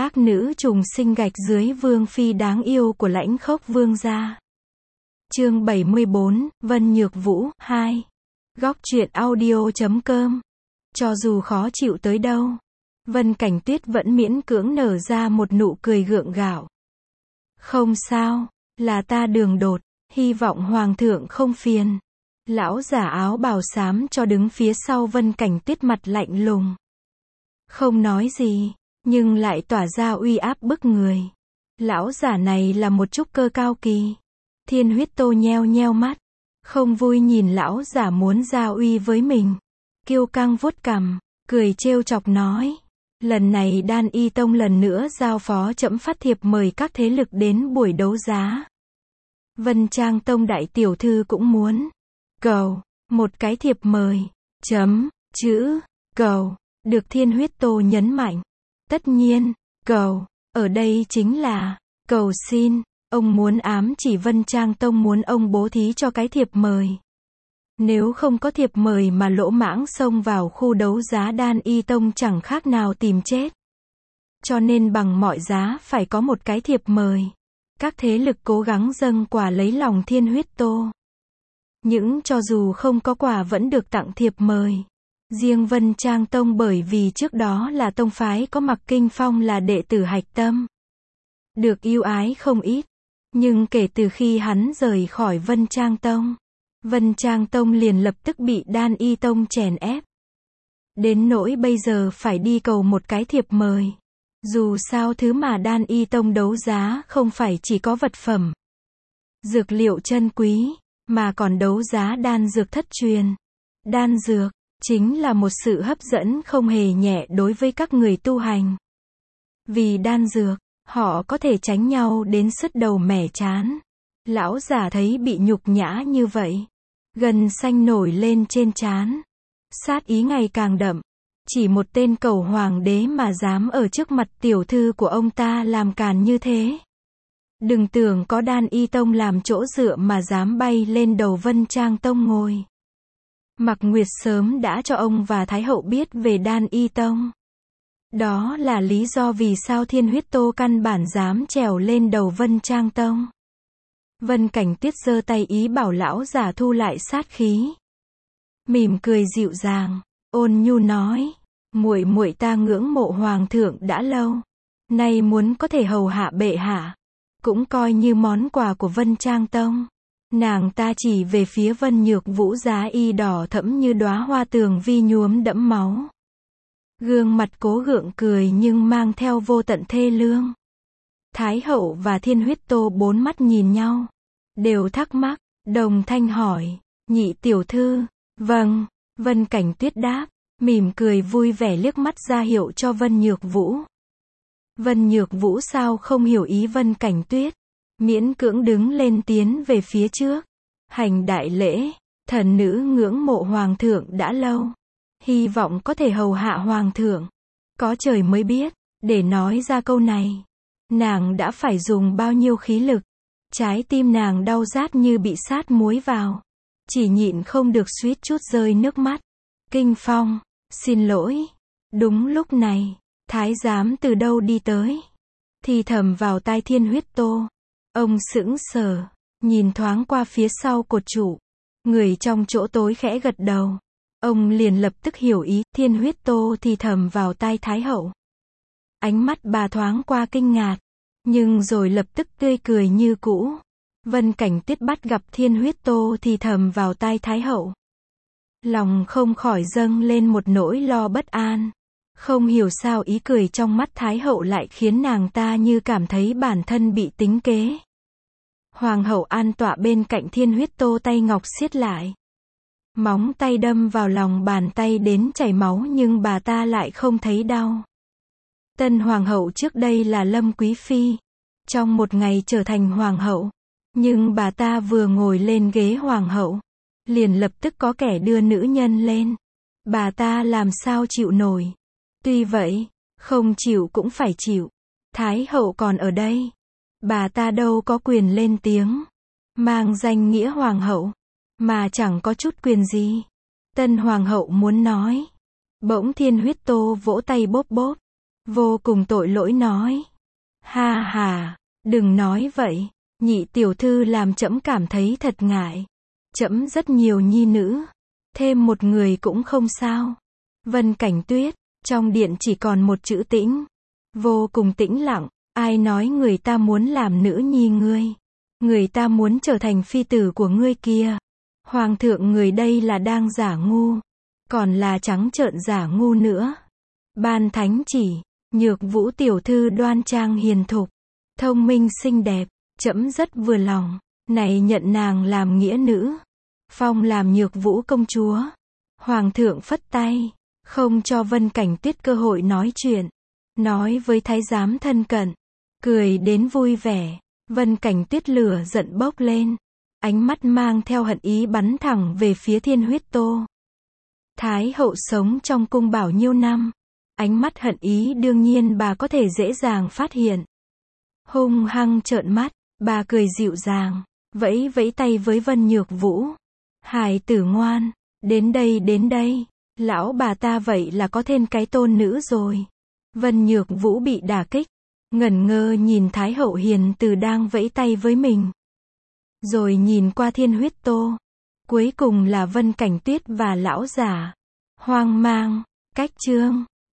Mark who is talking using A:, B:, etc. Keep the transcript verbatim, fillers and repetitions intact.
A: các nữ trùng sinh gạch dưới vương phi đáng yêu của Lãnh Khốc Vương gia. Chương bảy mươi bốn, Vân Nhược Vũ, hai. Góc truyện audio chấm com. Cho dù khó chịu tới đâu, Vân Cảnh Tuyết vẫn miễn cưỡng nở ra một nụ cười gượng gạo. Không sao, là ta đường đột, hy vọng hoàng thượng không phiền. Lão giả áo bào xám cho đứng phía sau Vân Cảnh Tuyết mặt lạnh lùng. Không nói gì, nhưng lại tỏa ra uy áp bức người. Lão giả này là một trúc cơ cao kỳ. Thiên Huyết Tô nheo nheo mắt, không vui nhìn lão giả muốn ra uy với mình. Kiêu căng vuốt cằm, cười trêu chọc nói. Lần này Đan Y Tông lần nữa giao phó trẫm phát thiệp mời các thế lực đến buổi đấu giá. Vân Trang Tông đại tiểu thư cũng muốn. Cầu, một cái thiệp mời. Chấm, chữ, cầu, được Thiên Huyết Tô nhấn mạnh. Tất nhiên, cầu, ở đây chính là, cầu xin, ông muốn ám chỉ Vân Trang Tông muốn ông bố thí cho cái thiệp mời. Nếu không có thiệp mời mà lỗ mãng xông vào khu đấu giá Đan Y Tông chẳng khác nào tìm chết. Cho nên bằng mọi giá phải có một cái thiệp mời. Các thế lực cố gắng dâng quà lấy lòng Thiên Huyết Tô. Những cho dù không có quà vẫn được tặng thiệp mời. Riêng Vân Trang Tông bởi vì trước đó là tông phái có Mặc Kinh Phong là đệ tử hạch tâm. Được yêu ái không ít. Nhưng kể từ khi hắn rời khỏi Vân Trang Tông, Vân Trang Tông liền lập tức bị Đan Y Tông chèn ép. Đến nỗi bây giờ phải đi cầu một cái thiệp mời. Dù sao thứ mà Đan Y Tông đấu giá không phải chỉ có vật phẩm, dược liệu chân quý, mà còn đấu giá đan dược thất truyền. Đan dược chính là một sự hấp dẫn không hề nhẹ đối với các người tu hành. Vì đan dược, họ có thể tránh nhau đến sứt đầu mẻ trán. Lão giả thấy bị nhục nhã như vậy, gân xanh nổi lên trên trán. Sát ý ngày càng đậm. Chỉ một tên cầu hoàng đế mà dám ở trước mặt tiểu thư của ông ta làm càn như thế. Đừng tưởng có Đan Y Tông làm chỗ dựa mà dám bay lên đầu Vân Trang Tông ngồi. Mạc Nguyệt sớm đã cho ông và Thái Hậu biết về Đan Y Tông. Đó là lý do vì sao Thiên Huyết Tô căn bản dám trèo lên đầu Vân Trang Tông. Vân Cảnh Tuyết giơ tay ý bảo lão giả thu lại sát khí. Mỉm cười dịu dàng, ôn nhu nói, muội muội ta ngưỡng mộ hoàng thượng đã lâu, nay muốn có thể hầu hạ bệ hạ, cũng coi như món quà của Vân Trang Tông. Nàng ta chỉ về phía Vân Nhược Vũ giá y đỏ thẫm như đóa hoa tường vi nhuốm đẫm máu. Gương mặt cố gượng cười nhưng mang theo vô tận thê lương. Thái Hậu và Thiên Huyết Tô bốn mắt nhìn nhau, đều thắc mắc, đồng thanh hỏi, nhị tiểu thư, vâng, Vân Cảnh Tuyết đáp, mỉm cười vui vẻ liếc mắt ra hiệu cho Vân Nhược Vũ. Vân Nhược Vũ sao không hiểu ý Vân Cảnh Tuyết, miễn cưỡng đứng lên tiến về phía trước, hành đại lễ, thần nữ ngưỡng mộ hoàng thượng đã lâu, hy vọng có thể hầu hạ hoàng thượng. Có trời mới biết, để nói ra câu này, nàng đã phải dùng bao nhiêu khí lực, trái tim nàng đau rát như bị sát muối vào, chỉ nhịn không được suýt chút rơi nước mắt. Kinh Phong, xin lỗi. Đúng lúc này, thái giám từ đâu đi tới, thì thầm vào tai Thiên Huyết Tô. Ông sững sờ, nhìn thoáng qua phía sau cột trụ, người trong chỗ tối khẽ gật đầu. Ông liền lập tức hiểu ý. Thiên Huyết Tô thì thầm vào tai Thái Hậu. Ánh mắt bà thoáng qua kinh ngạc, nhưng rồi lập tức tươi cười như cũ. Vân Cảnh Tuyết bắt gặp Thiên Huyết Tô thì thầm vào tai Thái Hậu, lòng không khỏi dâng lên một nỗi lo bất an. Không hiểu sao ý cười trong mắt Thái Hậu lại khiến nàng ta như cảm thấy bản thân bị tính kế. Hoàng hậu an tọa bên cạnh Thiên Huyết Tô, tay ngọc siết lại. Móng tay đâm vào lòng bàn tay đến chảy máu nhưng bà ta lại không thấy đau. Tân hoàng hậu trước đây là Lâm Quý Phi, trong một ngày trở thành hoàng hậu. Nhưng bà ta vừa ngồi lên ghế hoàng hậu, liền lập tức có kẻ đưa nữ nhân lên. Bà ta làm sao chịu nổi. Tuy vậy, không chịu cũng phải chịu. Thái hậu còn ở đây. Bà ta đâu có quyền lên tiếng. Mang danh nghĩa hoàng hậu, mà chẳng có chút quyền gì. Tân hoàng hậu muốn nói. Bỗng Thiên Huyết Tô vỗ tay bốp bốp. vô cùng tội lỗi nói. Ha ha, đừng nói vậy, nhị tiểu thư làm trẫm cảm thấy thật ngại. Trẫm rất nhiều nhi nữ, thêm một người cũng không sao. Vân Cảnh Tuyết, trong điện chỉ còn một chữ tĩnh. Vô cùng tĩnh lặng, ai nói người ta muốn làm nữ nhi ngươi? Người ta muốn trở thành phi tử của ngươi kia. Hoàng thượng người đây là đang giả ngu, còn là trắng trợn giả ngu nữa. Ban thánh chỉ, Nhược Vũ tiểu thư đoan trang hiền thục, thông minh xinh đẹp, trẫm rất vừa lòng, này nhận nàng làm nghĩa nữ, phong làm Nhược Vũ công chúa. Hoàng thượng phất tay, không cho Vân Cảnh Tuyết cơ hội nói chuyện, nói với thái giám thân cận, cười đến vui vẻ. Vân Cảnh Tuyết lửa giận bốc lên, ánh mắt mang theo hận ý bắn thẳng về phía Thiên Huyết Tô. Thái hậu sống trong cung bảo nhiêu năm, ánh mắt hận ý đương nhiên bà có thể dễ dàng phát hiện. Hung hăng trợn mắt, bà cười dịu dàng, vẫy vẫy tay với Vân Nhược Vũ. Hài tử ngoan, đến đây đến đây, lão bà ta vậy là có thêm cái tôn nữ rồi. Vân Nhược Vũ bị đả kích, ngẩn ngơ nhìn Thái hậu hiền từ đang vẫy tay với mình. Rồi nhìn qua Thiên Huyết Tô, cuối cùng là Vân Cảnh Tuyết và lão giả. Hoang mang, cách chương.